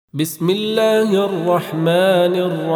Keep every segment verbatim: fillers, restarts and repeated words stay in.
بسم الله الرحمن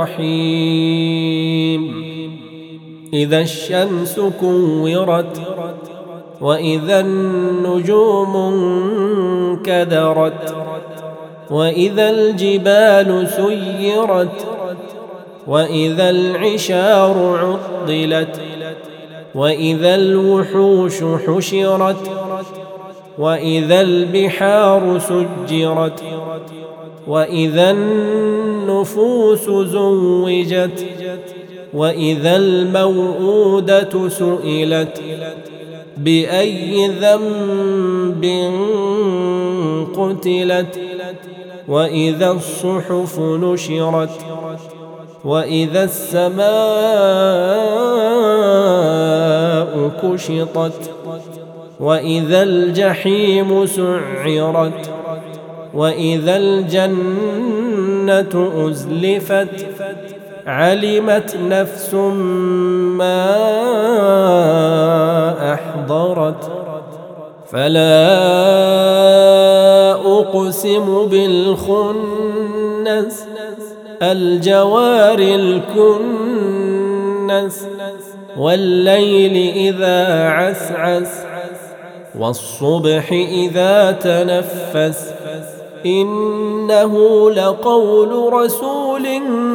الرحيم إذا الشمس كورت وإذا النجوم انكدرت وإذا الجبال سيرت وإذا العشار عطلت وإذا الوحوش حشرت وإذا البحار سجرت وإذا النفوس زوجت وإذا الموءودة سئلت بأي ذنب قتلت وإذا الصحف نشرت وإذا السماء كشطت وإذا الجحيم سعرت وإذا الجنة أزلفت علمت نفس ما أحضرت فلا أقسم بالخنس الجوار الكنس والليل إذا عسعس والصبح إذا تنفس إنه لقول رسول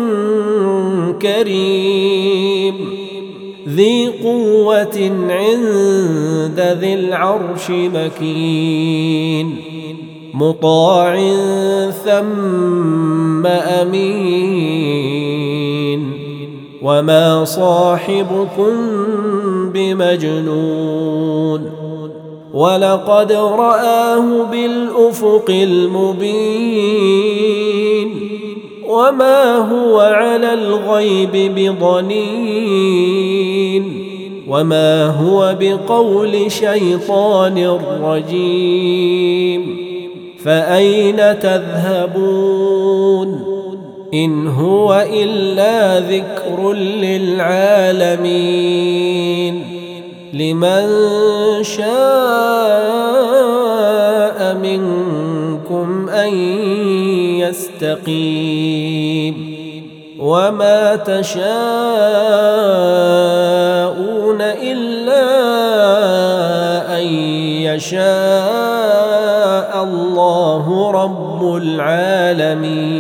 كريم ذي قوة عند ذي العرش مكين مطاع ثم أمين وما صاحبكم بمجنون ولقد رآه بالأفق المبين وما هو على الغيب بضنين وما هو بقول شيطان رجيم فأين تذهبون إن هو إلا ذكر للعالمين لمن شاء منكم أن يستقيم وما تشاءون إلا أن يشاء الله رب العالمين.